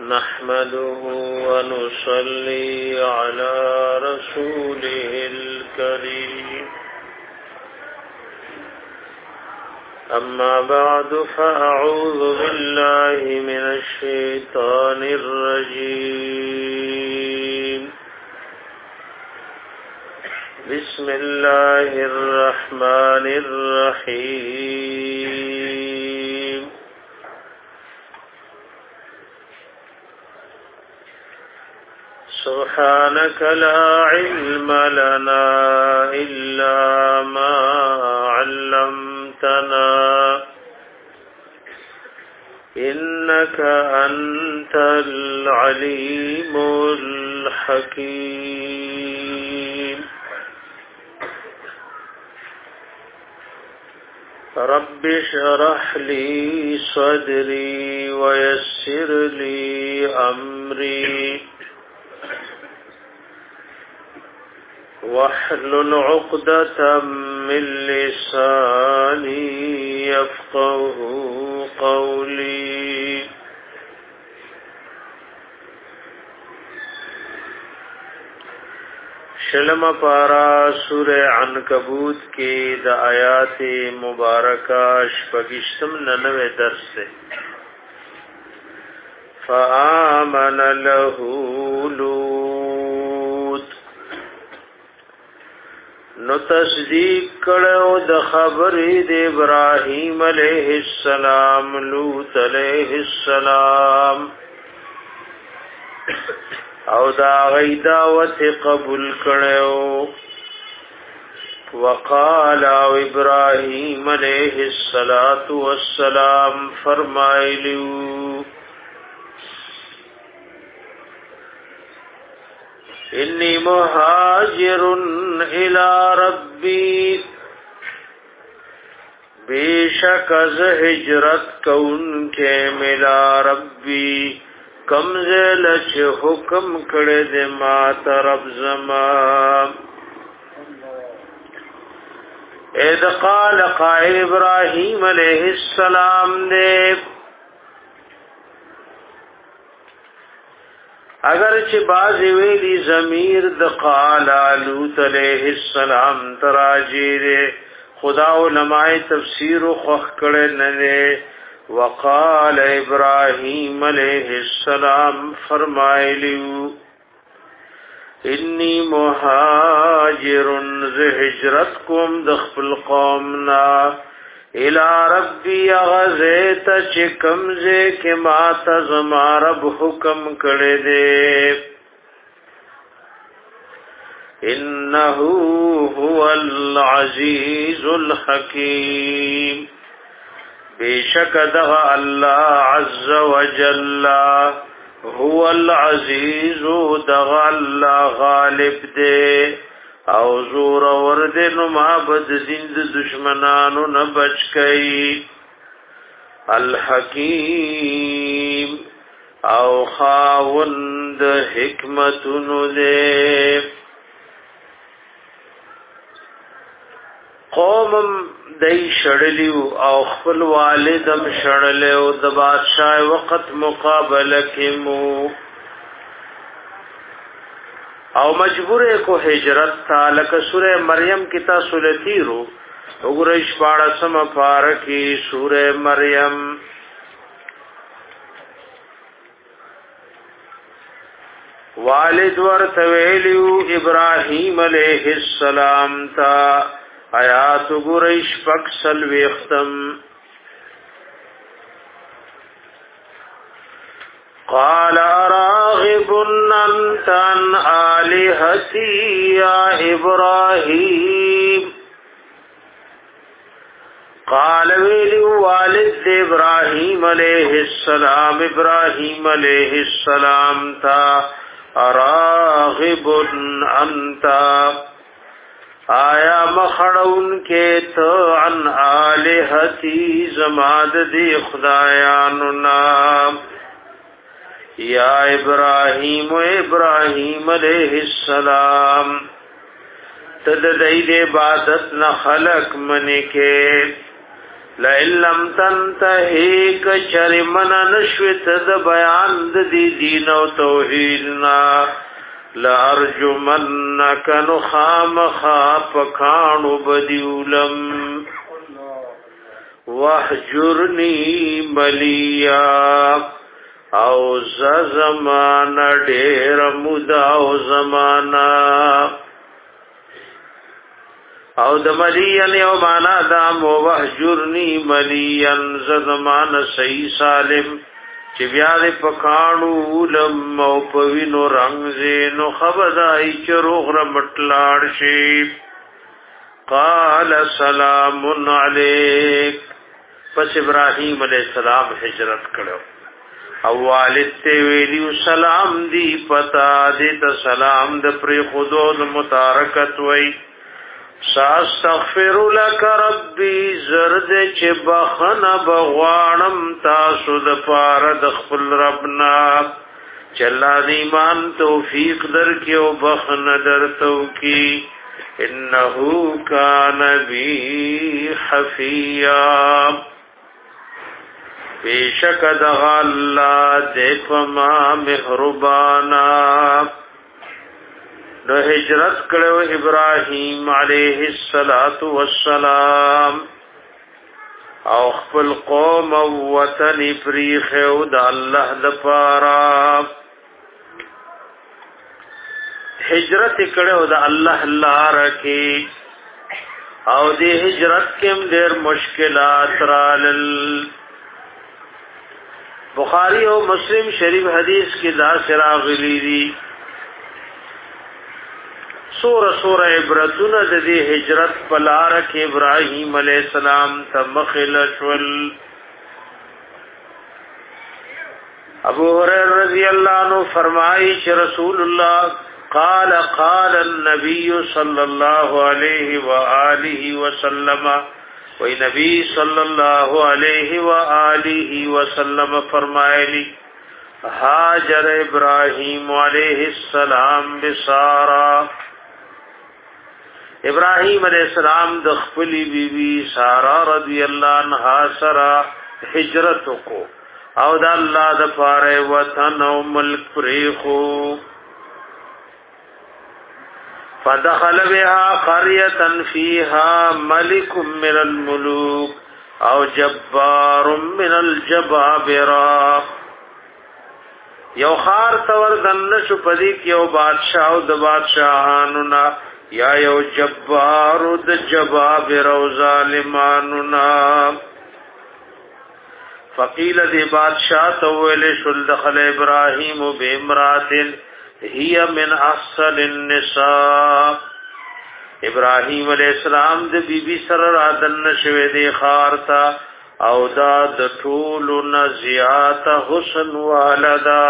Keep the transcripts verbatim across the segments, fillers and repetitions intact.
نحمده ونصلي على رسوله الكريم أما بعد فأعوذ بالله من الشيطان الرجيم بسم الله الرحمن الرحيم سبحانك لا علم لنا إلا ما علمتنا إنك أنت العليم الحكيم رب اشرح لي صدري ويسر لي أمري واحلل عقدة من لساني يفقه قولي شلم پارا سورہ عنکبوت کی د آیات مبارکہ شپگشتم ننوے درس سے فآمن له لوط نو تصدیق کړو د خبرې د ابراهیم علیه السلام لوط علیه السلام او دا غي دعوت قبول کړو وقال ابراهيم عليه الصلاه والسلام فرمایلیو انی مهاجر الى ربی بیشک از ہجرت کون کے ملا ربی کمزل چه حکم کړه دې ما طرف زما اذ قال قائل ابراهيم عليه السلام نے اگر چې باز ویلی ضمیر د قال لوط علیہ السلام تراجی خدا علماء تفسیر خو کړه نه وقال ابراهيم عليه السلام فرمایلیو انی مهاجر ز هجرت کوم د خپل قومنا الى ربي غزيت چکمزه کې ما ته زما رب حکم کړی دی انه هو العزيز الحكيم بیشک دغه الله عز وجل هو العزيز دغه الله غالب دی او زور ورد نو محبت زند دشمنانو نه بچ کئ الحکیم او خاوند حکمتونو دے قوم دای شړلیو او خپل والدم شړلیو د بادشاہ وخت مقابله کېمو او مجبور کو ہجرت تا لک سورہ مریم کی تا سلطیرو وګورئ شپاړه سم فارکی سورہ مریم والد ورته ویلیو ابراهیم علیہ السلام تا آیات وګورئ شپږ سلويختم قال راغب انت عن آلهتي يا ابراهيم قال ویلی والد ابراهيم عليه السلام ابراهيم عليه السلام تا راغب انت آیا مخړون کې ته عن آلهتي زماد دی خدایانو نام یا ابراہیم و ابراہیم علیہ السلام تد دید عبادت نہ خلق من کے لئن لم تنتهي کچرمن نشوت د بیان د دی دین او توحیدنا لارجمنک نخام خاپ کانو بدیولم وحجرنی ملیا او زمان ډیر مودا او زمانہ او د ملین یو معنا دا مو وحجرنی ملین زمان صحیح سالم چې بیا دې پکانو لم او پوینو رنگ زینو خبردای چروغ رمټلاړ شي قال سلام علیک پس ابراهیم علیہ السلام هجرت کړو او والد ته ویلیو سلام دی پتا دې ته سلام د پر خودو متارکت وای ساستغفر لك ربي زرد چې بخنه بغوانم تاسو د پاره د خپل ربنا چلا د ایمان توفیق درکې او بخنه درتو کی انه کان بی حفیا بیشک د الله د پما مهربانا نو هجرت کړو ابراهیم علیه الصلاۃ والسلام او خپل قوم او وطن پریخ او د الله لپاره هجرت کړو د الله لپاره کې او د هجرت کې ډېر مشکلات رالل بخاری او مسلم شریف حدیث کې دا سراغلی دي سور سور عبرتون د دې هجرت پلار کې ابراهیم علیہ السلام تمخل شول ابو هريره رضی اللہ عنہ فرمایي چې رسول الله قال قال النبي صلى الله عليه واله وسلم و نبی صلی الله علیه و آله وسلم فرمایلی هاجر ابراهیم علیہ السلام بسارا ابراهیم علیہ السلام د خپل بیبي سارا رضی الله عنها سره هجرت کو او د الله د پاره وطن او ملک پریخو فدخل بها قريه فيها ملك من الملوك او جبار من الجبابره یو خار تور دن شو پدی کیو بادشاہ او د بادشاہانو نا یا یو جبار د جبابر او ظالمانو نا فقیل دی بادشاہ تویل شل دخل ابراہیم بامرات هي من احسن النساء ابراہیم علیہ السلام د بی بی سره رادن شوه دی خارتا او دا د ټول نزیات حسن والدا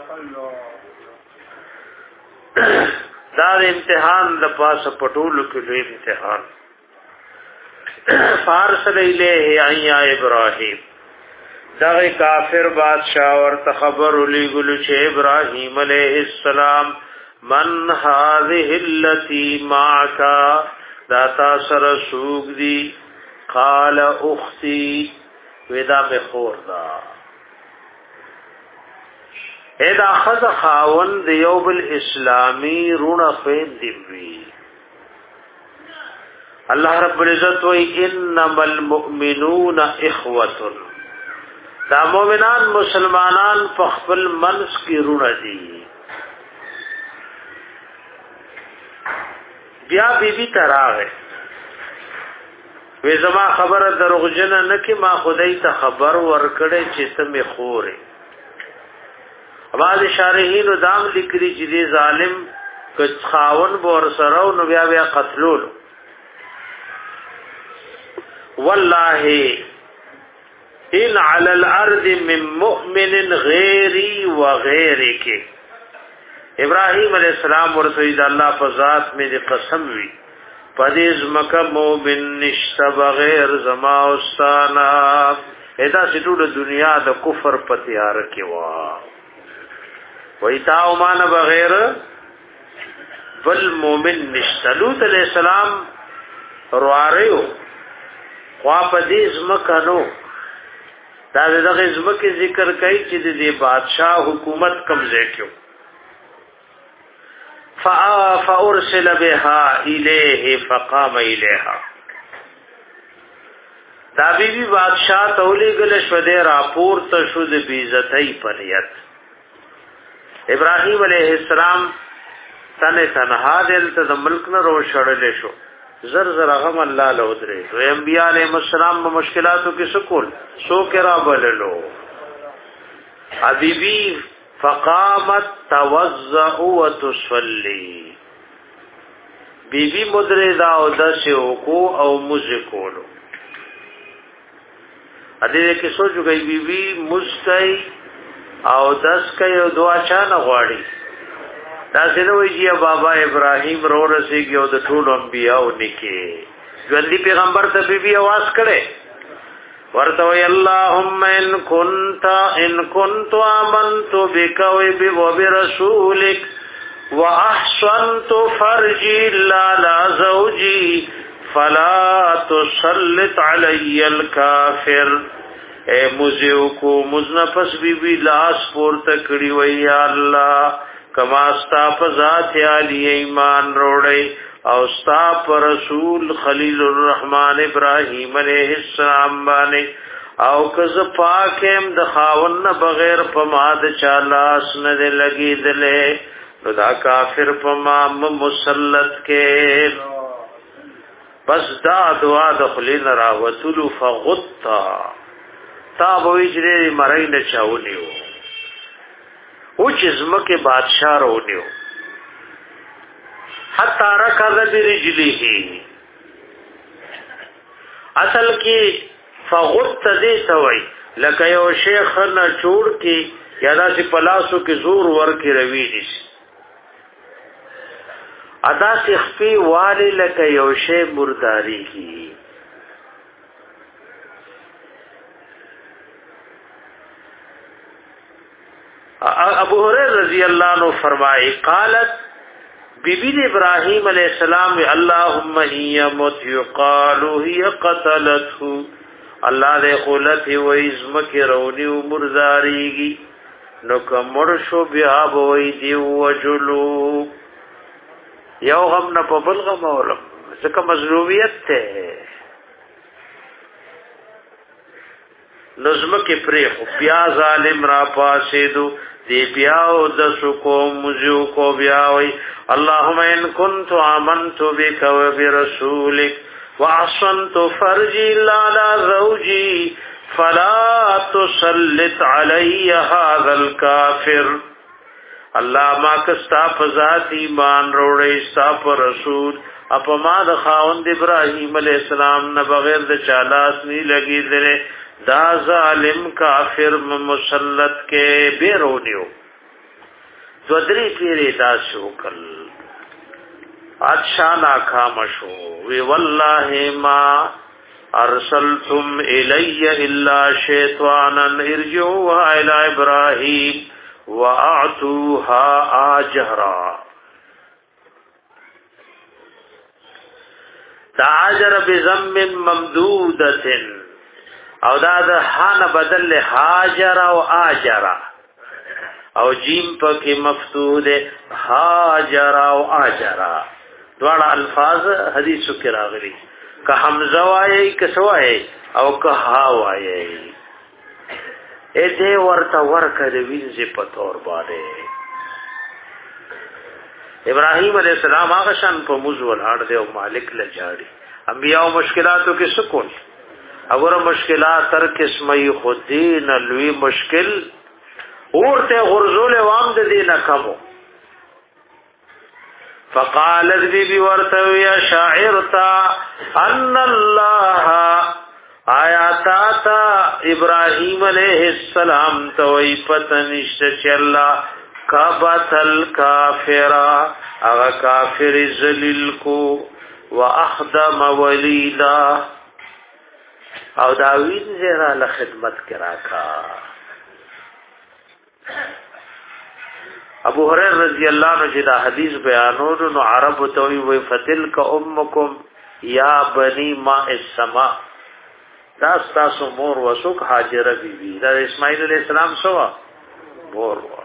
دا امتحان د پاس پټول کې لوی امتحان فارسل الیه ایا ابراهیم دا کافر بادشاہ ورته خبر لګلو چې ابراهیم علیہ السلام من هذه التي معك دا تاسر سوق دی قال اختي ودا بخور دا ادا خذ خاون د یوبل اسلامی رونه فین دی الله رب العزت و انما المؤمنون اخوه دا مومنان مسلمانان په خپل منس کې رونه دي بیا بیبي تراغه وې زما خبره دروغجن نه کې ما خدای ته خبر ورکړې چې ته می خورې بعض شارحین دام لیکري چې دی ظالم کچ خاون بور سره نو بیا بیا قتلول والله ان على الارض من مؤمن غيري وغيرك ابراهيم عليه السلام ورته الله په ذات مې دې قسم وی پدیز مکه مومن نشته بغیر زما واستانا ادا ټول دنیا د کفر په تیار کې وا وای تا او مان بغیر بل مومن نشته لوط علیہ السلام رواریو خوا پدې زمکنو دا دغه زمکه ذکر کوي چې د دې بادشاہ حکومت کمزې کېو. فأرسل بها إليه فقام إليها. دا بی بی بادشاہ تولی گل شده راپور تشد بیزتی پنیت. ابراہیم علیہ السلام تن تنہا دل تا ملک نہ رو شڑلے شو زر زر غم اللہ لودرے تو انبیاء علیہ السلام با مشکلاتو کی سکول سو کرا بللو. حبیبی فقامت توزع و تصلی بی بی مدردا او دسو کو او مزکولو. ادې کې سوچو گئی بی بی مستای او دس کای او دعا چا نه غواړي. دا څنګه ویږي بابا ابراهیم رو رسیږي او د ټول انبیاء نکي ژوندۍ پیغمبر ته بی بی आवाज کړي ورته وی اللهم ان كنت ان كنت امنت بك وبرسولك واحسنت فرجي لا زوجي فلا تسلط علی الکافر. اے مزیو کو مزنفس بی بی لاس پورته کړی وی یا الله کما استا په ذات علی ایمان روړی او استا پر رسول خلیل الرحمن ابراهیم علیہ السلام باندې او کز پاکم د خاون بغیر په ماد چالاس نه لګی دله نو دا کافر په ما مسلط کې. بس دا دعا د خلین راوتلو فغطا تا بویجری مرائی نچاونیو او چزمک بادشاہ رونیو حتی رکض برجلیه. اصل کی فغطا دیتا وی لکه یو شیخ نه چوڑ کی یا دا سی پلاسو کی زور ورکی روی نیسی ادا سخفی والی لکه یوشے مرداری کی. ابو ہریرہ رضی اللہ عنہ فرمائے قالت بی بی ابراہیم علیہ السلام اللہم ہی مت یقالو ہی قتلتہو اللہ دے قولت ہی ویزمک رونی و مرداری گی نکا مرشو بیا بوئی دیو وجلو یو غم نه په بل غم اورم ځکه مظلومیت ته نظم کې پرې خو بیا ظالم را پاسې دو دی بیا او د سکو مزو کو بیا وی اللهم ان كنت آمنت بك وبرسولك واحسنت فرجي لا زوجي فلا تسلط علي هذا الكافر. الله ما کستا فذات ایمان روړې ستا پر رسول اپ ما د خاوند ابراهیم علیہ السلام نه بغیر د چالاس نی لګی دره دا ظالم کافر مسلط کې بیرونیو ذری پیری دا شوکل اچھا نا خامشو وی والله ما ارسلتم الی الا شیطانا ارجعوا الى ابراهیم وَأَعْتُوهَا آجَرًا. تعاجر بزم ممدودة او دا دا حان بدل حاجر او آجر او جیم پاکی مفتوح دے حاجر او آجر دوارا الفاظ حدیثو کی راغلی که حمزه وایی که سوایی او که ها وایی اے دے ورطا ورکا دے وینزی پتور بانے. ابراہیم علیہ السلام آغا شان پا موزول آڑ دے و مالک لجاڑی انبیاء و مشکلاتو کی سکون اگر مشکلات تر قسمی خود دین الوی مشکل اورتے غرزول وام دے دینا کمو. فقالت بی بی ورطوی شاعرتا ان اللہ آیا تا تا ابراہیم علیہ السلام توی پتنشت چی اللہ کبتل کافرہ اغا کافر زلیل کو و اخدم ولیدا او داوین زیرا لخدمت کرا کا. ابو هريره رضی اللہ عنہ جدا حدیث بیانونو نو عرب توی وی فتلک امکم یا بنی ماء السماء دا تاسو مور وسوک هاجره بی بی دا اسماعیل علیہ السلام سوا مور وا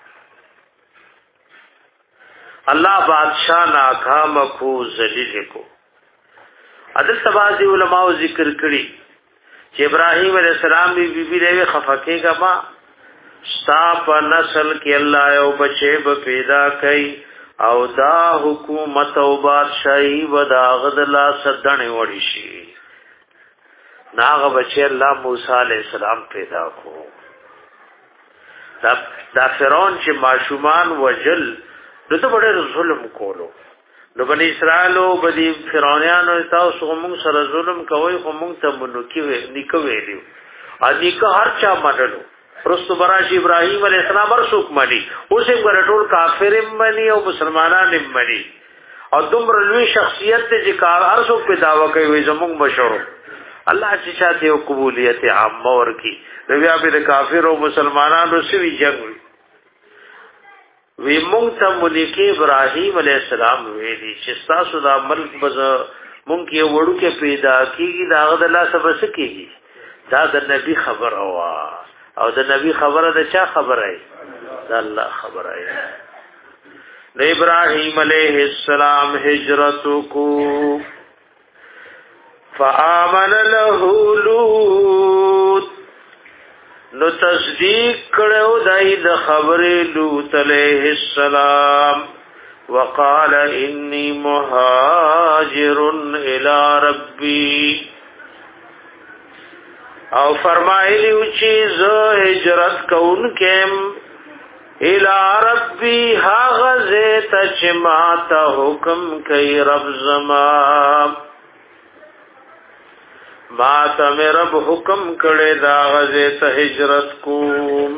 الله بادشاہ ناکام کو ذلیل کو عدل تبازی علماء ذکر کړي چې ابراهیم علیہ السلام بی بی بی له خفقه کا ما ستا په نسل کې الله یو بچي به پیدا کړي او دا حکومت او بادشاہي ودا غدلا صدنه وړي شي ناغه بچي الله موسی علیہ السلام پیدا کو دا دا فرعون چې ماشومان وجل نو ته ډېر ظلم کولو نو بنی اسرائیل او بدی فرعونانو تاسو موږ سره ظلم کوي خو موږ ته منوکی وی نیکو ویلو ا نیکو هر چا منلو پرستو براش ابراهیم علیہ السلام ورسوک منی اوسه ګرټول کافر منی او مسلمانان منی او دومره لوی شخصیت ته چې کار هر څوک په داوا کوي زموږ مشورو الله چې چاته او قبولیت عامه ورکی بیا به کافر او مسلمانانو سوي جنگ وی مونږ ته ملک ابراهیم علیہ السلام ویلي چې تاسو دا ملک بز مونږ کې وړو کې پیدا کیږي دا غد الله سبا سکیږي دا د نبی خبر او او د نبی خبره د چا خبره ای دا الله خبره ای د ابراهیم علیہ السلام هجرت کو فآمن له لوط نو تصدیق کړو دای د خبرې لوط علیہ السلام وقال انی مهاجر الی ربی او فرمایلی چې زه هجرت کوونکم الی ربی هغه زه چې ما ته حکم کوي رب زما ما ته مې رب حکم کړی دا غزه ته هجرت کوم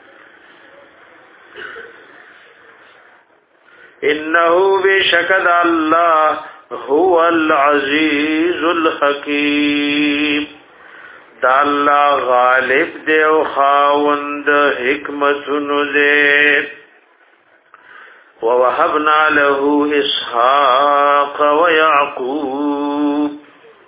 انه بشکد الله هو العزیز الحکیم دا الله غالب دی او خاوند حکمتونو دی ووهبنا له اسحاق ويعقوب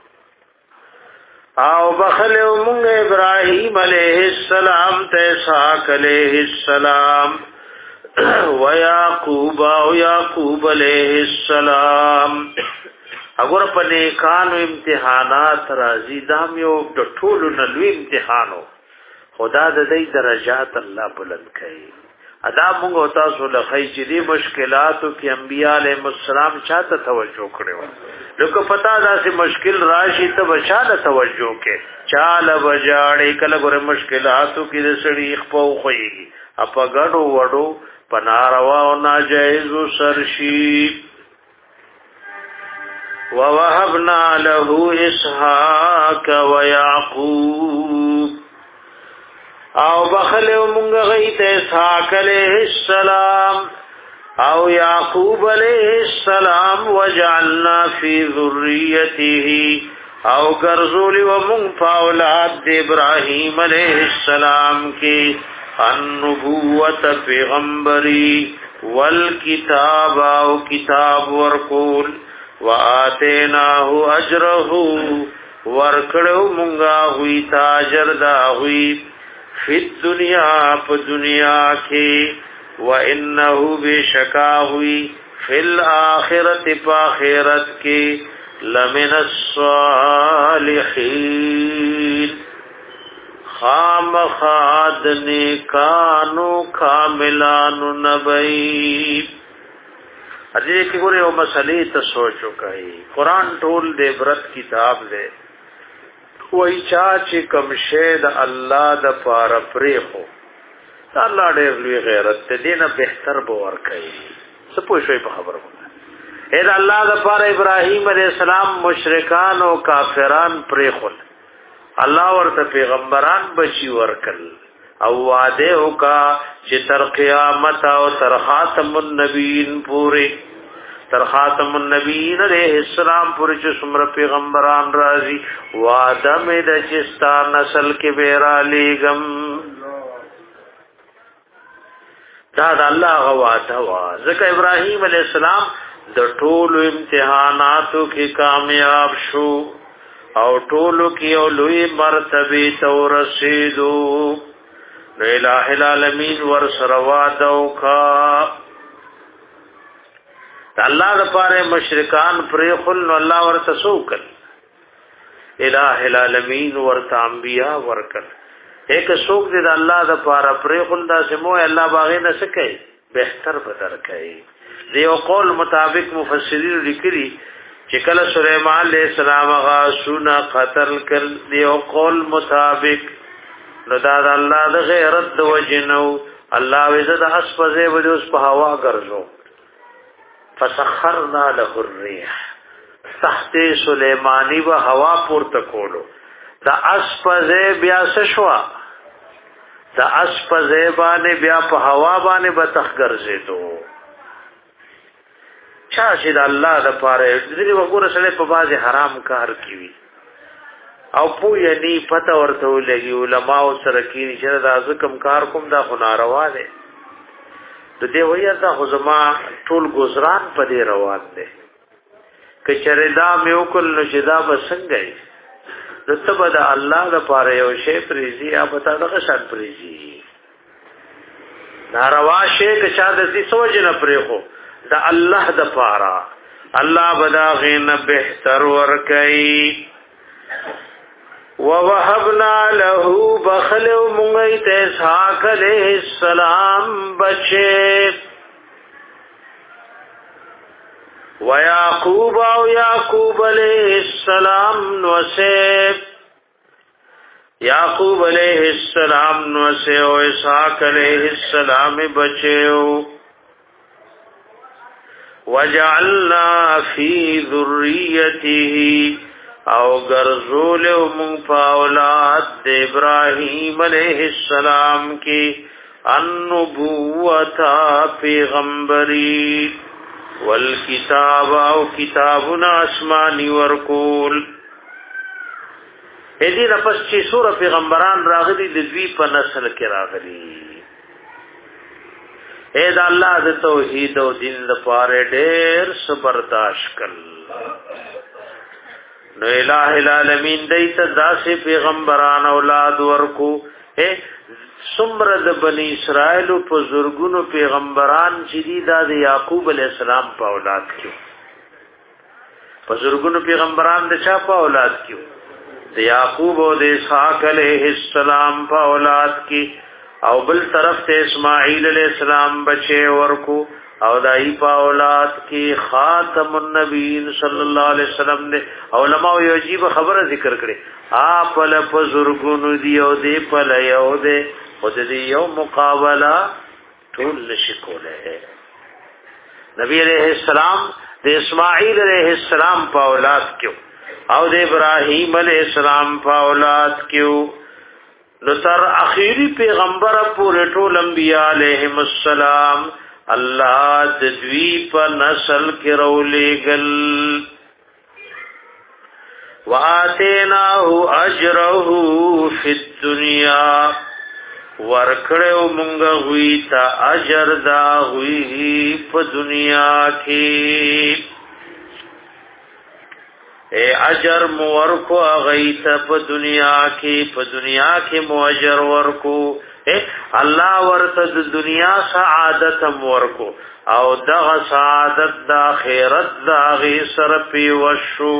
او بخلو مونږ ابراهیم علیہ السلام ته اسحاق علیہ السلام و یعقوب او یعقوب علیہ السلام اگر په نیکانو امتحانات راځي دام یو د ټولو نلوي امتحانو خدا د دې درجات الله بلند کړي ادا موږ تاسو له خی چې دي مشکلاتو کې انبیاء علیهم السلام چاته توجه کړو لکه پتا دا سي مشکل راشي ته بچاله توجه کې چاله بجاړې کله ګره مشکلاتو کې د سړي خپو خوېږي اپا غړو وړو پناروا او ناجایز سرشی ووهبنا له اسحاق ويعقوب او بخلو مونږ غیته اسحاق علیہ السلام او یعقوب علیہ السلام وجعلنا فی ذریته او ګرځول و مونږ په اولاد د ابراهیم علیہ السلام کې النبوت پیغمبری والکتاب او کتاب ورکول وآتیناه اجره ورکړو مونږه ہوئی تاجر دا ہوئی فی الدنیا پا دنیا کی وَإِنَّهُ بِشَكَا ہوئی فی الآخرت پا آخرت کی لَمِنَ الصَّالِحِينَ خام خاد نیکانو کاملانو نبی ادھے کی گوری او مسئلے تا سوچو کئی قرآن ټول دے برت کتاب دے وای چا چې کم شه د الله د پاره پرې خو دا الله ډېر لوی غیرت ته دینه بهتر به ور کوي څه پوه شوي په خبره اې د الله د پاره ابراهیم علیه السلام مشرکان او کافران پرې خو الله ورته پیغمبران بچي ورکل او وعده وکا چې تر قیامت او تر خاتم النبیین پوره تر خاتم النبیین علیہ السلام پوری چې څومره پیغمبران راځي وعده مې د چستا نسل کې بیرا لېګم دا د الله وعده وا ځکه ابراهیم علیہ السلام د ټولو امتحاناتو کې کامیاب شو او ټولو کې او لوی مرتبه تو رسیدو نو الہ العالمین ور سره وعده وکا الله د پاره مشرکان پرې خل نو الله ورته سوکل الہ العالمین ورته انبیاء ورکل ایک سوک دې الله د پاره پرې خل دا سمو الله باغې نه سکے بهتر بدر کوي دیو قول مطابق مفسرین لیکلي چې کله سليمان عليه السلام غا سونا قتل کړ دیو قول مطابق نو دا الله د غیرت د وجنو الله عزت اسفزه وجه اوس په هوا ګرځو فسخرنا له الريح تحت سليماني و هوا پورته کولو دا اسفزه بیا شوا دا اسفزه باندې بیا په هوا باندې بتخ ګرځېدو چا چې د الله د پاره دې وګوره سره په بازي حرام کار کوي او پو یعنی پته ورته ولګي علماء سره کې چې دا ځکم کار کوم دا خو ناروا دي د دې وایي دا خو زما ټول گزاران په دې روان دي کچره دا مې وکړ نو چې دا بسنګي د تبه د الله د پاره یو شی پریزي یا پتا دغه شان پریزي ناروا شی که چا د دې سوجنه پرې خو دا الله د پاره الله بداغین بهتر ور کوي ووهبنا له بخل مغیت اسحاق علیہ السلام بچے ويعقوب او يعقوب علیہ السلام نوسه یعقوب علیہ السلام نوسه او اسحاق علیہ السلام بچو وجعلنا فی ذریته او غرزول من اولاد د ابراهیم علیہ السلام کی النبوت پیغمبری والکتاب او کتابنا آسمانی ورکول هدی نفس چی سور پیغمبران راغلی د دوی په نسل کې راغلی اے دا الله د توحید او دین لپاره ډېر صبرداشت کړ نو الہ العالمین دیت داسې پیغمبران اولاد ورکو اے سمر د بنی اسرائیل په زرګونو پیغمبران چې دي د یعقوب علی السلام په اولاد کې په زرګونو پیغمبران د چا په اولاد کې د یعقوب او د اسحاق علیہ السلام په اولاد کې او بل طرف ته اسماعیل علیہ السلام بچي ورکو او دای په اولاد کې خاتم النبیین صلی الله علیه وسلم نے علماء یو عجیب خبره ذکر کړي اپ له زرګونو دی او دی په یو دی او د یو مقابله ټول نشي کوله نبی علیہ السلام د اسماعیل علیہ السلام په اولاد کې او د ابراهیم علیہ السلام په اولاد کې نو تر اخیری پیغمبر پورې ټول انبیاء علیهم السلام الله د دوی په نسل کې رولېګل واتیناه اجره فی الدنیا ورکړو مونږ وی تا اجر دا وی په دنیا کې اے اجر مو ورکو غیت په دنیا کې په دنیا کې مو اجر ورکو اے الله ورته د دنیا سعادت ورکو او دغه سعادت د آخرت د غي سره پی وشو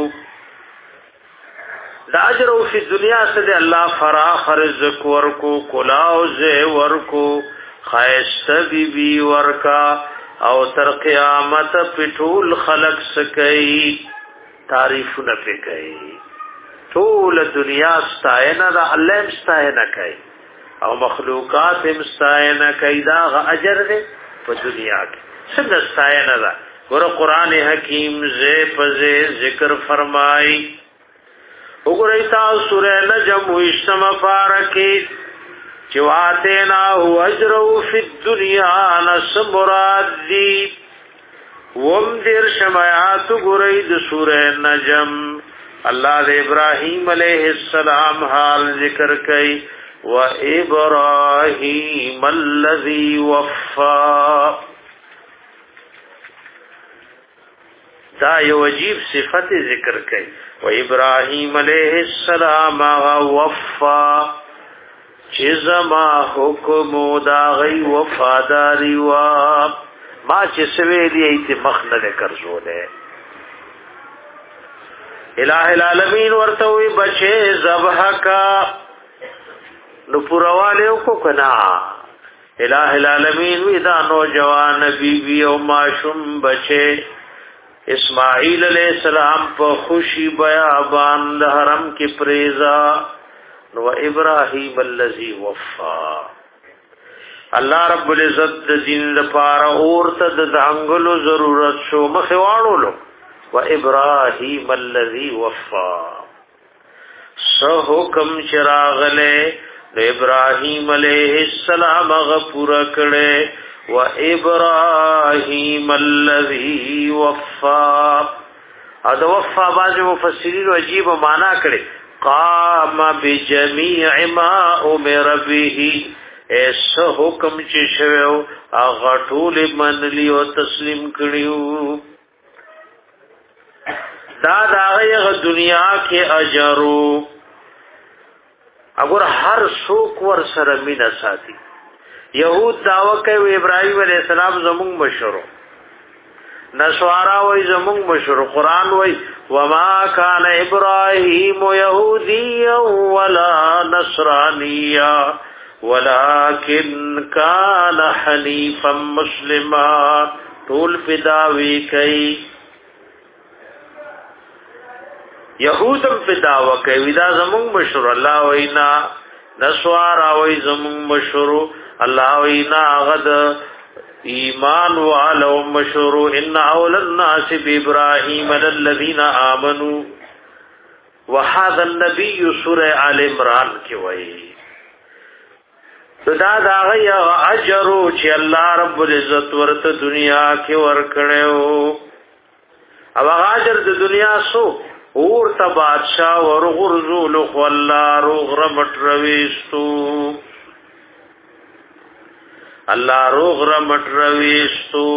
د اجر او فی دنیا سره الله فراخ رزق ورکو کلاو ز ورکو خیست بی بی ورکا او تر قیامت پټول خلق سکئی تعریفونه پکې ټول دنیا ستاینه د الله مستاینه کوي او مخلوقات مستاینه کوي دا اجر دې په دنیا کې څنګه ستاینه ده ګور قران حکیم زې پزې ذکر فرمای وګورئ تاسو سورہ نجم وشتم فارکی چواته نا هو اجر فی الدنیا نس مراد دی وم دیر شمایات گرئی د سورہ نجم اللہ دے ابراہیم علیہ السلام حال ذکر کئی و ابراہیم الذی وفا دا یو عجیب صفت ذکر کړي و ابراهیم علیہ السلام وفا چې زما حکم دا غي وفاداری وا ما چې سوي دی ایت مخنه کرزوله الہ العالمین ورته وي بچي ذبح کا نو پرواله کو کنا الہ العالمین وی دا نوجوان بیبی او معصوم بچي اسماعیل علیہ السلام په خوشی بیابان د حرم کې پریزا نو ابراهیم الذی وفا الله رب العزت د دین لپاره اورته د ځنګلو ضرورت شو مخه واړولو و ابراهیم الذی وفا سو حکم چراغله د ابراهیم علیہ السلام غفور کړه و ابراهیم الذی وفا ادا وفا بعض مفسرین عجیب معنا کړي قام بجميع ما امر به ایس حکم چې شوو هغه ټول منلی او تسلیم کړیو دا دغه دنیا کې اجرو اگر هر څوک ور سره مینا ساتي یهود داوا کوي ابراهيم عليه السلام زمون مشرو نسوارا وای زمون مشرو قران وای وما كان ابراهيم يهوديا ولا نصرانيا ولكن كان حنيفا مسلما طول فداوي کوي يهودم فداوا کوي دا زمون مشرو الله وینا نسوارا وای زمون مشرو الله وینا غد ایمان والو مشرو ان اول الناس بابراهيم الذين امنوا وهذا النبي سوره ال عمران کې وایي دا دا غیا اجر چې الله رب العزت ورته دنیا کې ورکړو او اجر د دنیا سو اور ته بادشاہ ورغرزول خو الله روغ رمټ رويستو الله روغ رمټ رويستو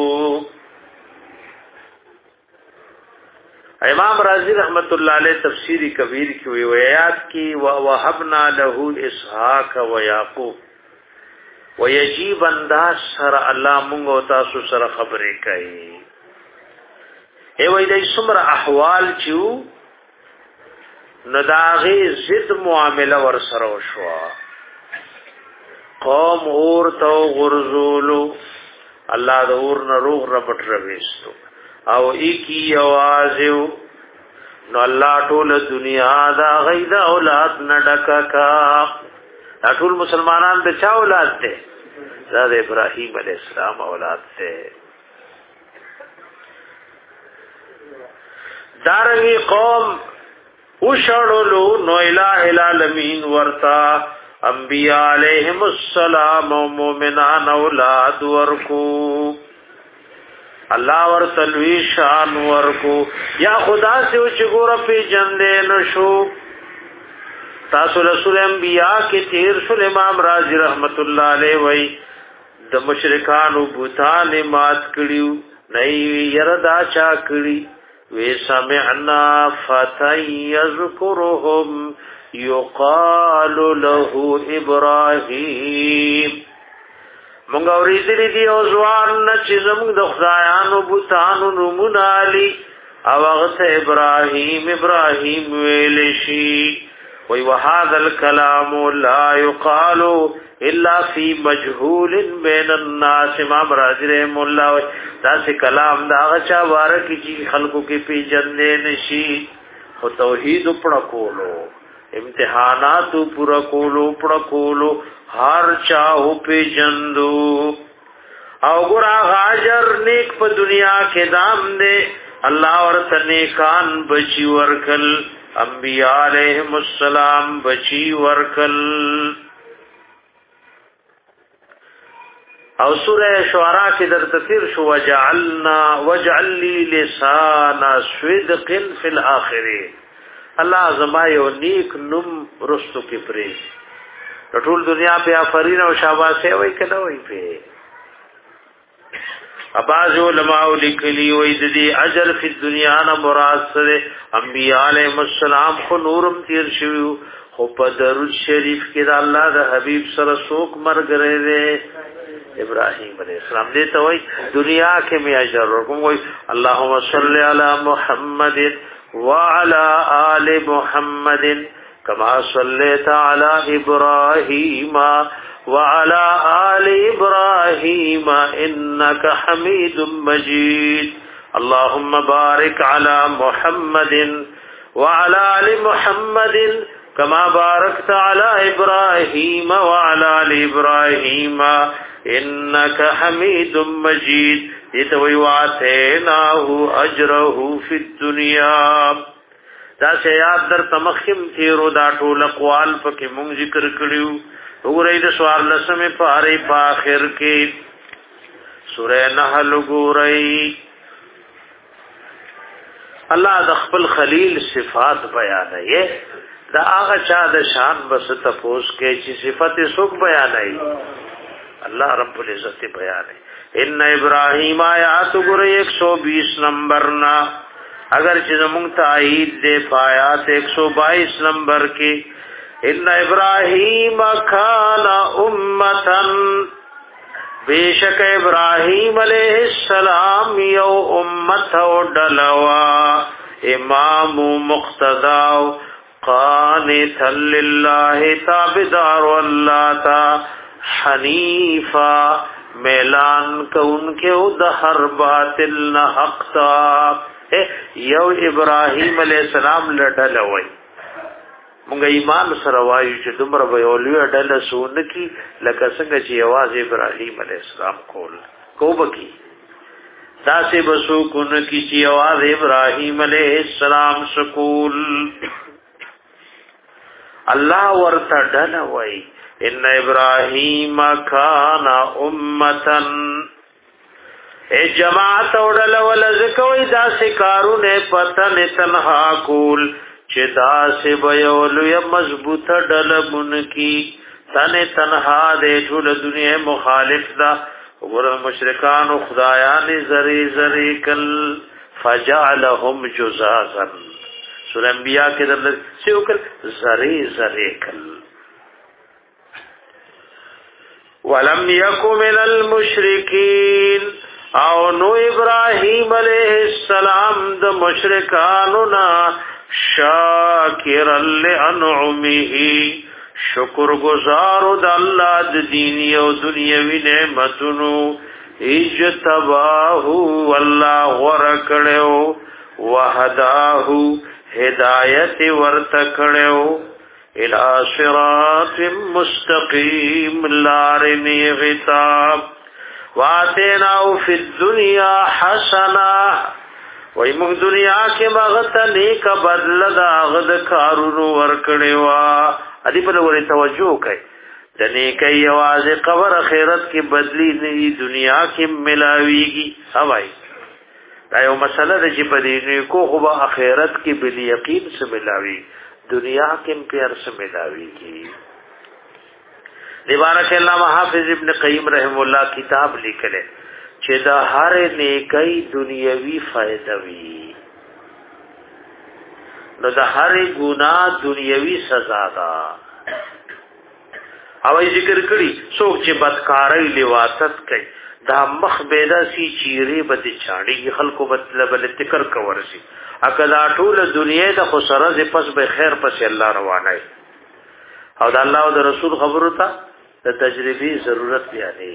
امام رازی رحمت الله علیه تفسیری کبیر کې وی آیات کې وهبنا له اسحاق و یاقوب ويجيب انداز سره الله مونږ او تاسو سره خبرې کوي ای وای د څومره احوال چې نداغي ضد معامله ور سره وشوا قوم اور تو غرزولو الله د اور نه روح ربټ رويستو او اکی اوازو نو الله ټول دنیا دا غید اولاد نډکا کا ټول مسلمانان د چا اولاد دي دا د ابراهیم علیه السلام اولاد دي دارنګي قوم وشړلو نو الہ العالمین ورتا انبیاء علیہم السلام و مومنان اولاد ورکو اللہ ورسلوی شان ورکو یا خدا سے اچھ گورا پی جندے نشو تاسو رسول انبیاء کے تیر سل امام راضی رحمت اللہ علیہ وی د مشرکان و بوتان مات کریو نئی یردا چا کری وی سمعنا فتن یذکرهم یقال له ابراهیم مونږ اوریدلې دی او ځوان چې زموږ د خدایانو بوتانو نومونه علي او هغه ابراهیم ابراهیم ویل شي وی وهذا الكلام لا يقال الا في مجهول بين الناس امام رازی رحم الله دا سه کلام دا غچا واره کی چې خلقو کې پیجنې نشي او توحید پړه کولو امتحانات پورا کولو پړه کولو هر چاو پیجندو او ګرا غاجر نیک په دنیا کې دام دے الله ورته نیکان بچي ورکل انبیاء علیہم السلام بچی ورکل او سورہ شعراء کی در تفسیر شو وجعلنا وجعل لی لسان صدق فی الاخرین الله زما یو نیک نوم رستو کی پری ټول دنیا په آفرین او شاباسه وای کله وای په اباظ علماء لیکلی وې د دې اجر په دنیا نه مراد سره انبیاء علیهم السلام خو نورم تیر شوی خو په درود شریف کې د الله د حبیب سره څوک مرګره دی ابراهیم علیہ السلام دې ته وای دنیا کې می اجر ورکوم وای اللهم صل علی محمد وعلى آل محمد كما صليت على ابراهيم وعلى آل ابراهيم انك حميد مجيد اللهم بارك على محمد وعلى آل محمد كما باركت على ابراهيم وعلى آل ابراهيم انك حميد مجيد يتوي واتيناه اجره في الدنيا دا سیاد در تمخم تیرو دا ټول اقوال پکې مونږ ذکر کړیو وګورئ د سوال لسمه پاره په اخر کې سورہ نحل وګورئ الله د خپل خلیل صفات بیانوي دا هغه چا د شان بس تفوس کې چې صفات څوک بیانوي اللہ رب العزت بیان ہے ان ابراہیم آیات گرے ایک سو بیس نمبر نا اگر چیز منتعید دے پایات ایک سو بائیس نمبر کی ان ابراہیم کان امتن بے شک ابراہیم علیہ السلام یو امت و ڈلوا امام مقتداو قانتا للہ تابدار واللہ تا حنیفا میلان کون کے د ہر باطل نہ حق تا یو ابراہیم علیہ السلام لډل وای مونږ ایمان سره وایو چې دومره به اولیا ډله سون کی لکه څنګه چې आवाज ابراهیم علیه السلام کول کوبکی تاسې بسو کون کی چې आवाज ابراهیم علیه السلام سکول الله ورته ډله وای ان ابراهیم کان امتن اے جماعت وړل ول زکوې دا سکارونه پتن تنها کول چې دا سی بيول ی مضبوطه ډلبن کی تن تنها دې ټول دنیا مخالف دا وګور مشرکان او خدایان زری زری کل فجعلهم جزازا سورہ انبیاء کې د څه وکړ زری زری کل ولم يكن من المشركين او نو ابراهيم عليه السلام د مشرکانو نا شاکر لانعمه شکر گزار د الله د دینی او دنیوي نعمتونو اجتباه والله ورکړو وهداه هدایت ورتکړو الى صراط مستقيم لارني غتاب واتناو فی الدنیا حسنا وای موږ دنیا کې مغته نیک بدل دا غد کارونو ورکړې وا ادي په لوري توجه کوي د نیکي आवाज قبر اخرت کې بدلی نه دنیا کې ملاويږي اوای دا یو مسله ده چې په دې کو خو به اخرت کې بل یقین سره ملاوي دنیا کې پیر سره ملاويږي دیوارک علامہ حافظ ابن قیم رحم الله کتاب لیکله چې دا هر نیکی دنیوي فائدہ وی نو دا هر ګناه دنیوي سزا ده او ذکر کړي څوک چې بدکارۍ لواتت کوي دا مخ بيدا سي چیرې بد چاړي خلکو مطلب لتکر کور شي اکدا ټول دنیا د خسره ز پس به خیر پس الله روانه او د الله او د رسول خبرو ته د تجربی ضرورت بیانې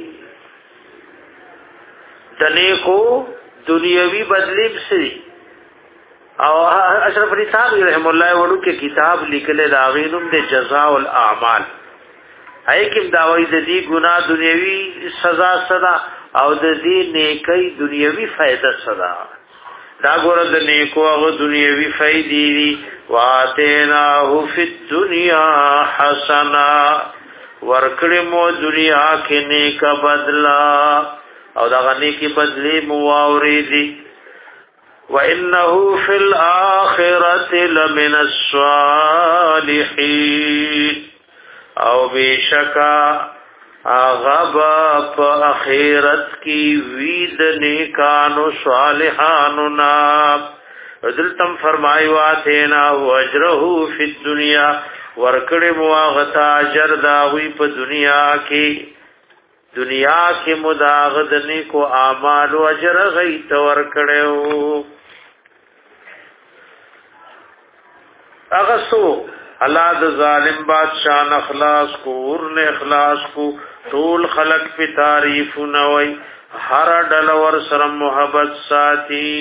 د نیکو دنیوي بدلیم سي او اشرف علی صاحب رحم الله ورو کې کتاب لیکل دا غینم د جزاء الاعمال هي کوم داوی د دې ګناه دنیوي سزا صدا او د دې نیکی دنیوي فائدہ صدا دا ګور د نیکو او دنیوي فائدې دي واتیناه فی الدنیا حسنا ورکړې مو دنیا کې نیک بدلا او دا غنی کې بدلی مو اوریدي وانه فی الاخرة لمن الصالحین او بشکا اغبا په اخرت کی وید نیکانو صالحانو نا دلتم فرمایو اتینا اجره فی الدنیا ورکړې مواغتا اجر دا وی په دنیا کې دنیا کې مداغد نیکو اعمال او اجر غیت ورکړو هغه سو الله د ظالم بادشاہ اخلاص کو ورن اخلاص کو ټول خلق په تعریف نوای هر ډل ور سره محبت ساتي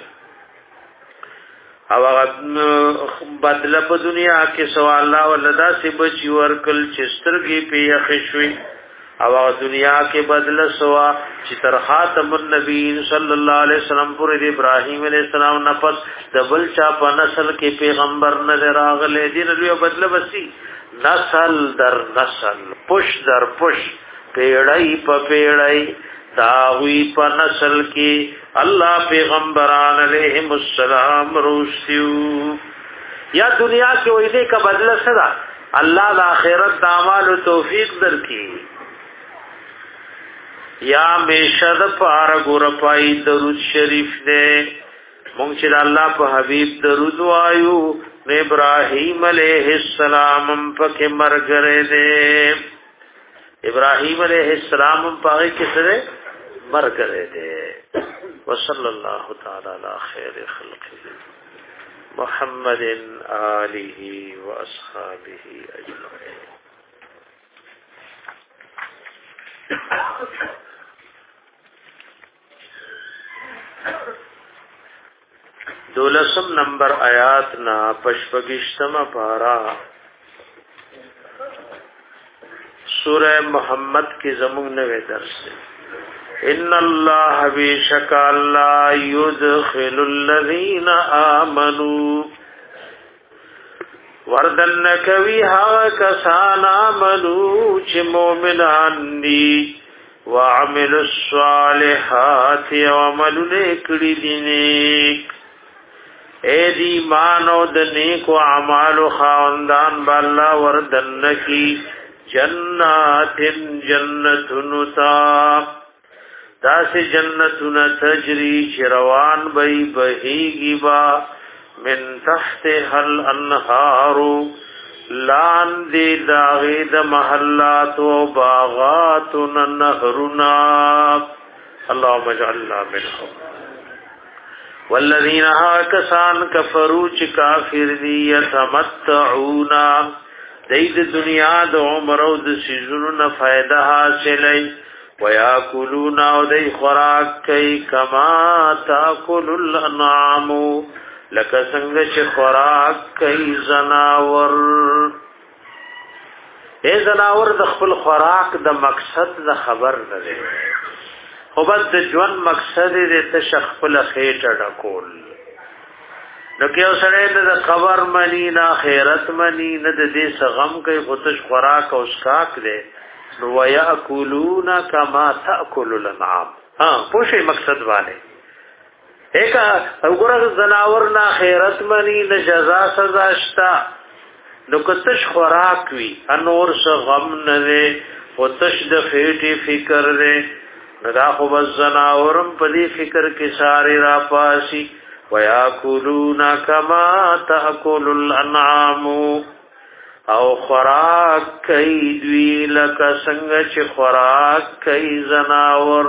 او بدل په دنیا کې سوال الله ولدا سی بچي ورکل چسترګي په یخشوي او دنیا کې بدل سوا چې تر خاتم النبی صلی الله علیه وسلم پر ابراهیم علیہ السلام نفس دبل چا په نسل کې پیغمبر نظر راغله دین له بدل بسی نسل در نسل پش در پش پیړای په پیړای داوی په نسل کې الله پیغمبران علیهم السلام روسیو یا دنیا کې وې دې کا بدل سره الله د آخرت د اعمال توفیق درکې یا میشد پار ګور پای درود شریف دې مونږ چې الله په حبیب درود وایو ابراهیم علیہ السلام پکې مرګره دې ابراهیم علیہ السلام پاره کې سره مرګره دې وصلی الله تعالی علی خیر خلقه محمد آله واصحابہ اجمعین دولسم نمبر آیات نا پشپگشتم پارا سورہ محمد کی زمون نوے درس ان اللہ بیشک اللہ یدخل الذین آمنوا وردن کوي ها کسان آمنو چې مؤمنان دي وعمل الصالحات وعملوا کړي دي نیک اے دی ایمان او د نیکو اعمال خواندان بالله وردن کی جنات جنتون تا داس جنتون تجری چروان بی بهیگی با من تحت هل انهار لان دی داغید محلات و باغات نهرنا اللهم اجعلنا منهم والذین آکسان کفروا چ کافر دی یتمتعون دید دنیا د عمر او د سيزونو نه فائدہ حاصلای وياكلون او د خوراک کوي کما تاكل الانعام لکه څنګه چې خوراک کوي زناور اے زناور د خپل خوراک د مقصد د خبر نه دی خو بس د ژوند مقصد دې ته شخصل خېټه ډکول نو کې اوسره د خبر منی نه خیرت منی نه د دې غم کوي غوتش خوراک او اسکاک دې نو وياكلون كما تاكل الانعام ها پوښي مقصد والے ایک وګوره زناور نه خیرت منی نه جزا سزا شتا نو کتش خوراک وی انور څه غم نه دې غوتش د خېټي فکر دې ندا خو بزناورم پدی فکر کی ساری را پاسی ویاکولون کما تاکل الانعام او خوراک کئی دوی لکا سنگ چی خوراک کئی زناور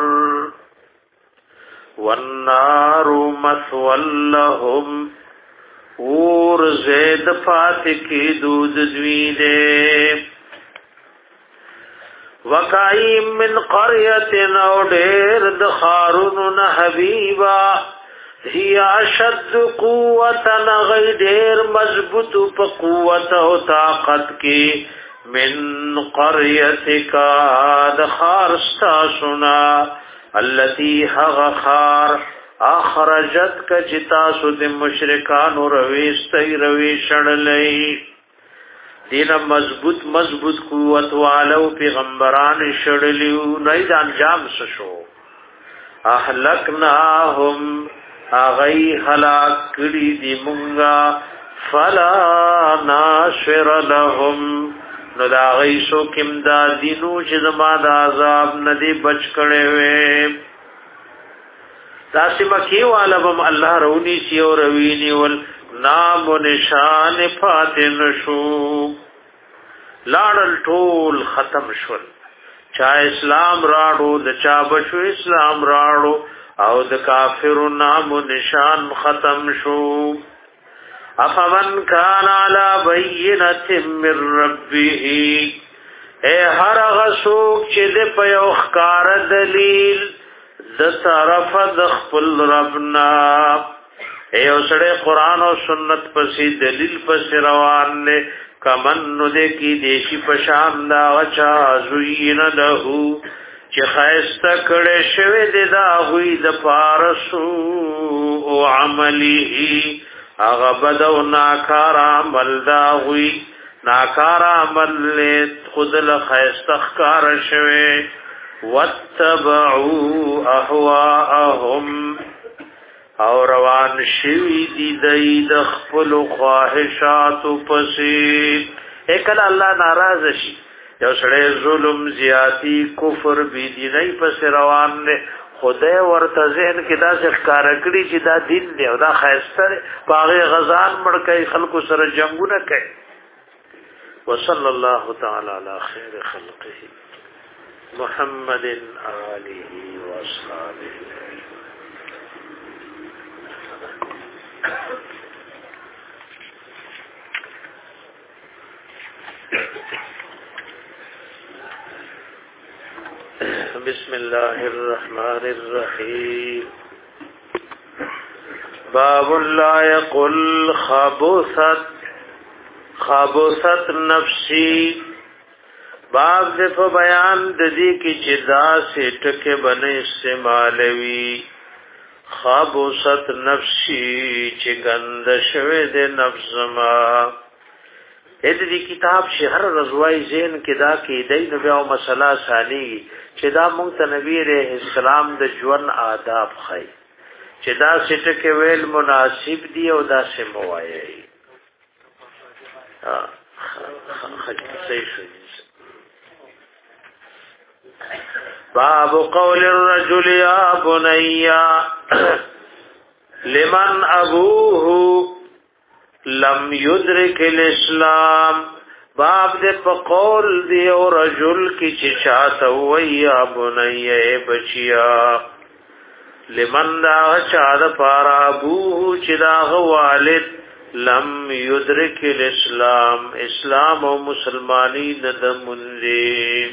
والنار مثوال لهم اور زید فاتکی دود دوی دے وکایم من قریت او دیر دخارون حبیبا هی اشد قوتن غی دیر مضبوط پا قوت و طاقت کی من قریت کا دخارستا سنا اللتی حغ خار اخرجت کا جتاسو دی مشرکان رویستی رویشن لئی دینا مضبوط مضبوط قوت والو پیغمبران شړلیو نه د انجام شو اهلکناهم اغی هلاک کړي دی مونږه فلا ناشر لهم نو دا غیسو کم دا دینو چې زما د عذاب ندی بچ کړي وي داسې مکی والا بم الله رونی سی او روینی ول نام و نشان فاتن شو لاړل ټول ختم شول چا اسلام راړو د چا بشو اسلام راړو او د کافرو نام و نشان ختم شو افمن کان علی بینۃ من ربه اے هر غسوک چې د په یو ښکار دلیل د طرف د خپل ربنا اے اوسړه قران او سنت پسې دلیل پسې روان نه کمن نو دې کی دیشی پشان دا چا زوین له چې خیسته کړه شوی د دا وی د پارسو او عمله هغه بدو ناکار عمل دا وی ناکار عمل خود له خیسته ښکار شوی واتبعوا اهواءهم او روان شوی دی دای د خپل خواهشات پسې اکل الله ناراض شي یو سړی ظلم زیاتی کفر بی دیني پسې روان نه خدای ورته ذهن کې دا ښکار کړی چې دا دین دی او دا خیسته باغې غزان مړ کوي خلکو سره جنگونه کوي وصلی الله تعالی علی خیر خلقه محمد آله واصحابه بسم الله الرحمن الرحيم باب لا يقل خبثت خبثت نفسي باب دې په بیان د دې کې چې دا سټکه بنې استعمالوي خبثت نفسي چې ګند شوه د نفس ما دې کتاب شهر رضوای زین کې دا کې دای نو بیا مسله ثاني چې دا مونږ ته نبی رحم السلام د ژوند آداب خای چې دا سټکه ویل مناسب دی او دا سموایي ها صحیح شو باب قول الرجل يا بني لمن ابوه لم يدرك الاسلام باب دې په قول دی او رجل کی چې چاته ویا بني بچیا لمن دا چا د پارا ابوه چې دا والد لم يدرك الاسلام اسلام او مسلمانی د منځي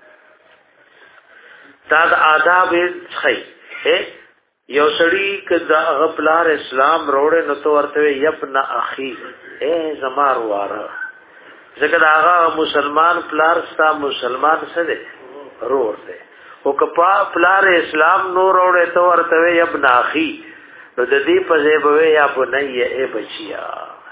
دا د آداب خی یو سړی کدا غپلار اسلام روړې نو تو ورته یبن اخی اے زمار واره ځکه دا هغه مسلمان پلار ستا مسلمان سره رور دی او کپا پلار اسلام نو روړې تو ورته یبن اخی نو د دې په ځای به یا بني اے بچیا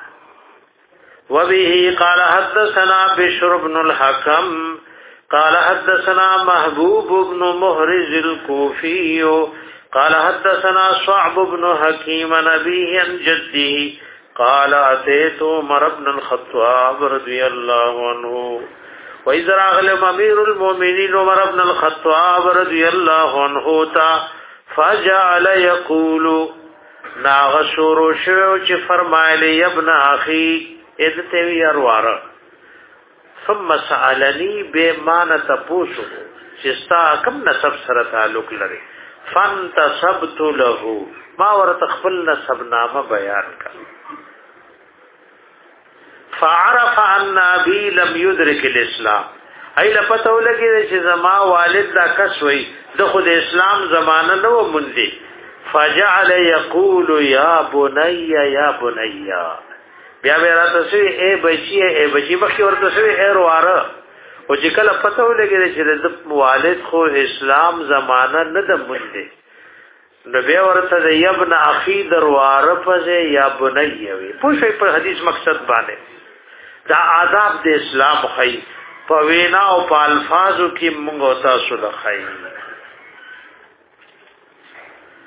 وبه قال حدثنا بشر بن الحكم قال حدثنا محبوب بن محرز الكوفي قال حدثنا صعب بن حكيم نبيه عن جده قال اتيت عمر بن الخطاب رضي الله عنه واذا راغل امير المؤمنين عمر بن الخطاب رضي الله عنه تا فجعل يقول ناغشور شو چې فرمایلی ابن اخي اذته يرواره ثم سألني بما نتپوسو چې ستا کوم نسب سره تعلق لري فانتسبت له ما ورته خپل نسب نامه بیان کړ فعرف ان ابي لم يدرك الاسلام ایله پته ولګی چې زما والد دا کس وای د خود اسلام زمانه نو مونږ فجعل يقول يا بني يا بني بیا بیا راته سوی اے بچی اے بچی مخکې ورته سوی اے رواره او چې کله پته ولګی چې د والد خو اسلام زمانہ نه د مونږ نو بیا ورته د ابن اخی درواره پځه یا بنی وي پوښي په حدیث مقصد باندې دا آداب د اسلام خی په وینا او په الفاظو کې مونږ تاسو له خی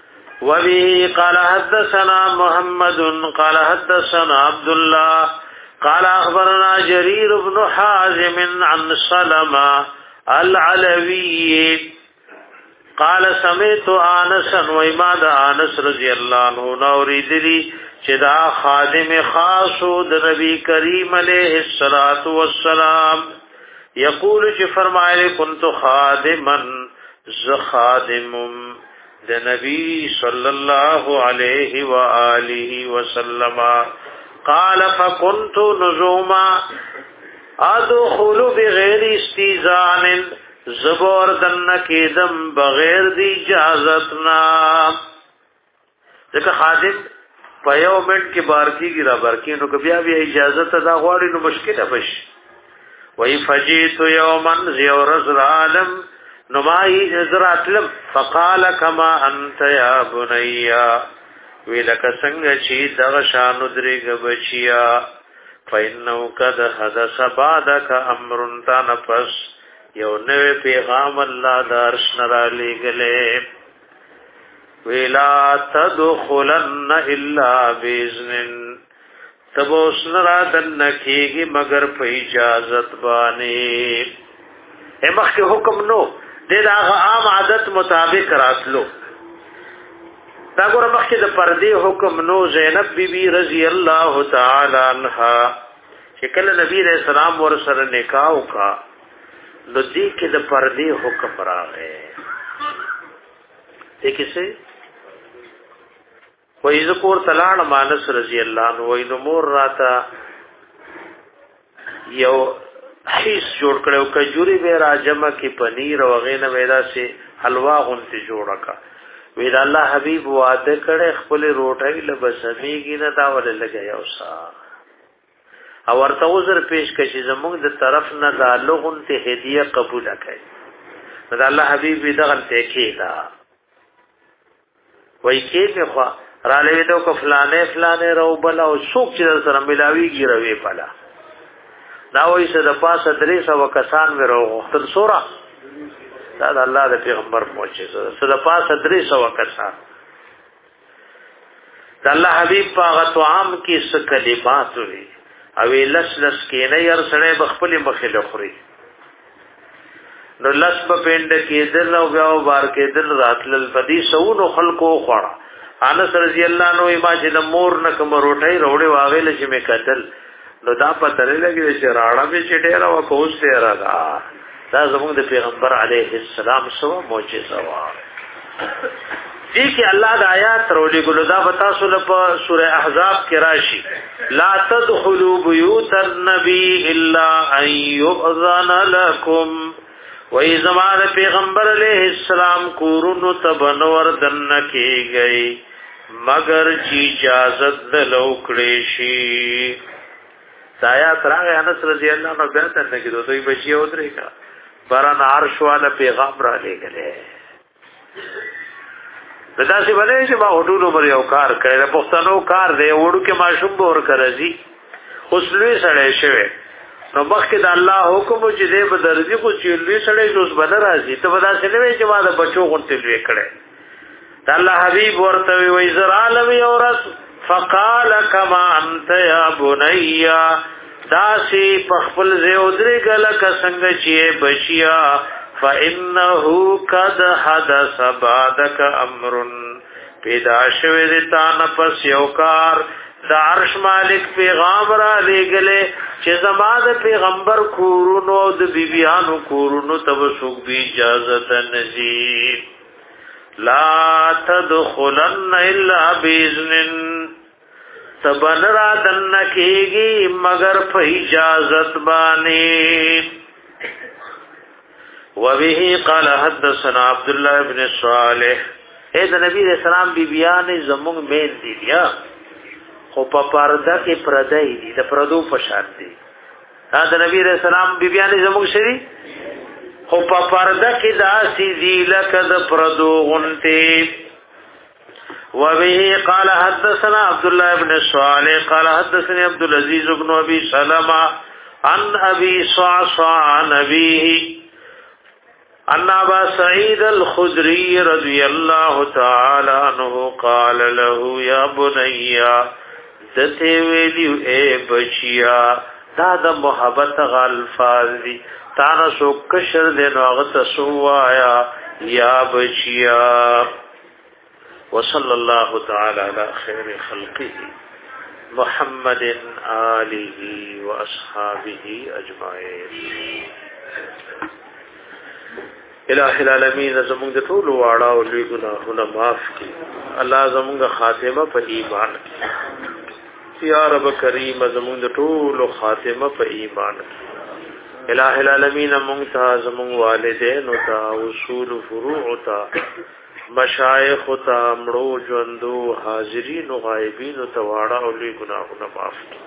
وبه قال حدثنا محمد قال حدثنا عبد الله قال اخبرنا جرير بن حازم عن سلمة العلوي قال سمعت انس واماد انس رضی الله عنه نوریدلی چې دا خادم خاص د نبی کریم علیه الصلاۃ والسلام یقول چې فرمایله كنت خادما ز خادم د نبی صلی الله علیه و آله وسلم قال فكنت نزوما ادخل بغیر استئذان زبور دن کېدم بغیر دی اجازتنا ځکه خادم په یو منټ کې بار کېږي را بار کېږي نو بیا بیا اجازه ته دا غواړي نو مشکله بشي وای فجیت یوما زیورز عالم نمای حضراتلم فقال كما انت یا بنیا ویلک څنګه چې دغه شان درېګ بچیا فإنه قد حدث بعدك امر تنفس یو نوې پیغام الله دارش نرا لګلې ویلا تدخلن الا باذن تبوس نرا دن کیږي مگر په اجازت باندې امخ کې حکم نو د هغه عام عادت مطابق راتلو دا ګور مخ کې د پردې حکم نو زینب بیبي رضی الله تعالی عنها چې کله نبی رسول الله ور سره نکاح وکا نو دې کې د پردې حکم راغی دې کې څه وای ذکر تلاړ مانس رضی الله عنه وای نو مور راتا یو حیث جوړ کړو کجوري به راجمه کې پنیر او غینه وېدا سي حلوا غونته جوړه کا وی دا الله حبیب وعده کړي خپل روټي لبسمیږي نه دا ول لګي اوسا او ورته عذر پیش کړي زموږ د طرف نه دا لغون ته هدیه قبول کړي دا الله حبیب دغه ته کېدا وای کې خو را لې دو کو فلانه فلانه رو بل او څوک چې سره ملاويږي روي پلا دا وایي چې د پاسه درې سو کسان مې راغختل سورہ دا د الله د پیغمبر معجزه ده د پاسه درې سو کسان د الله حبیب په غطعام کې څه کلمات وي او لس لس کې نه ير سره بخپل مخې لخري نو لس په پند کې دل او بیا بار کې دل راتل فدي سونو خلقو خوړه انس رضی الله عنه ما چې مور نه کوم روټي روړې واغېل چې مې قتل نو دا پته لګي چې راړه به چې ډېر او کوس ته را دا دا زموږ د پیغمبر علیه السلام سو معجزه وا دي کې الله د آیات وروړي ګلو دا وتا سول په سوره احزاب کې راشي لا تدخلوا بيوت النبي الا ان يؤذن لكم وای زمانه پیغمبر علیہ السلام کورونو تبنور دن کی گئی مگر چی اجازت دلو کړي شي دایا ترغه انس رضی الله عنه بیا ته کې دوی بچي او درې کا باران عرش والا پیغام را لګلې دا چې ولې چې ما وډونو مر یو کار کړی پښتنو کار دی وړو کې ماشوم به ور کړی اوس لوی سړی شوی نو مخکې د الله حکم چې دې به درځي خو چې لوی سړی جوړ بدل راځي ته ودا سنوي چې ما د بچو غونټې لوي کړي د الله حبيب ورته وي زر عالم اورس فقال كما انت يا بني داسي پخپل زیودري گلک څنګه چې بچیا فانه قد حدث بعدك امر پیدا شوه د تان پس یو کار د عرش مالک پیغام را لګلې چې زماده پیغمبر کورونو د بیبيانو کورونو تبسوک بی اجازه نزي لا تدخلن الا باذن تبن را دن کېږي مگر په اجازت باندې وبه قال حدثنا عبد الله بن صالح اے د نبی رسول الله بیبيان زموږ مین دي یا خو په پرده کې پردای دي د پردو په شان دي دا د نبی رسول الله بیبيان زموږ شری خو په پرده کې داسي دي لکه د پردو غنته وبه قال حدثنا عبد الله بن صالح قال حدثني عبد العزيز بن ابي سلمة عن ابي صعصع عن ابيه ان ابا سعيد الخدري رضي الله تعالى عنه قال له يا بني دته ویلیو اے بچیا دا د محبت غالفاظ دی تانا سو کشر دے نو هغه تسوایا یا بچیا وصلی الله تعالی علی خیر خلقه محمد آله واصحابه اجمعین. الہ العالمین زمونږ د ټول واړه او لوی ګناهونه معاف کړي. الله زمونږ خاتمه په ایمان کړي. یا رب کریم زمونږ د ټول خاتمه په ایمان کړي. الہ العالمین مونږ ته زمونږ والدین او ته اصول فروع ته مشایخ ته مړو ژوندو حاضرین او غایبین ته واړه او لوی ګناهونه معاف کړي.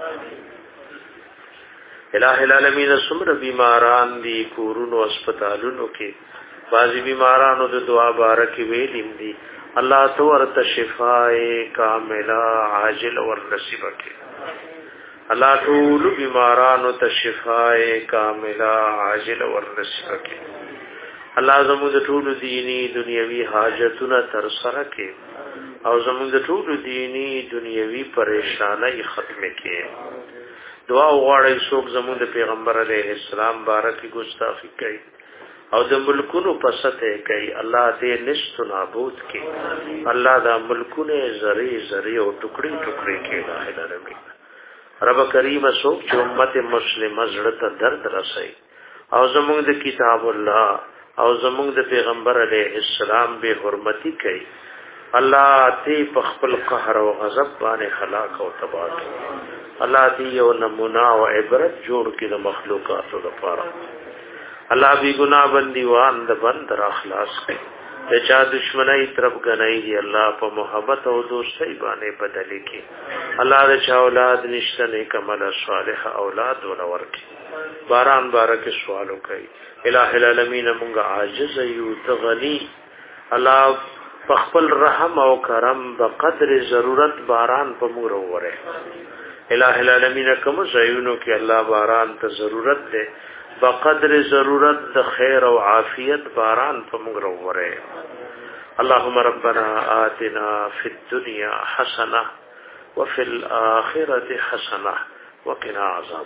الہ العالمین څومره بیماران دي کورونو هسپتالونو کې بعضی بیمارانو د دعا بارکی ویلیم دی الله تو ورته شفاء کامله عاجل ور نصیب کړي. الله ټول بیمارانو ته شفاء کامله عاجل ور نصیب کړي. الله زموږ ټول دینی دنیوي حاجتونه تر سره کړي او زموږ ټول دینی دنیوي پریشانای ختم کړي. دعا وغواړئ څوک زموږ د پیغمبر علیه السلام بارکی ګستاخی کوي او د ملکونو پسته کوي الله دې نشت نابود کړي. الله دا ملکونه زری زری او ټوکړي ټوکړي کړي. العالمین رب کریم څوک چې امت مسلمه زړه ته درد رسي او زموږ د کتاب الله او زموږ د پیغمبر علیه السلام به حرمتي کوي الله دې په خپل قهر او غضب باندې هلاک او تباہ کړي. الله دې یو نمونه او عبرت جوړ کړي د مخلوقاتو لپاره. الله بی گناہ بندیوان د بند را اخلاص کړي. د چا دشمنی طرف غنۍ دی الله په محبت او دوستۍ باندې بدلی کړي. الله د چا اولاد نشته نیک عمل صالح اولاد ولور کړي. باران بارک سوالو کوي. الہ العالمین موږ عاجز یو تغنی الله په خپل رحم او کرم په قدر ضرورت باران په موږ وره. الہ العالمین کوم ځایونو کې الله باران ته ضرورت ده بقدر ضرورت د خیر او عافیت باران په موږ وره. اللهم ربنا آتنا فی الدنيا حسنه وفي الاخره حسنه وقنا عذاب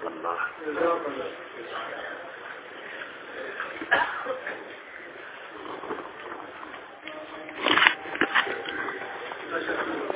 النار.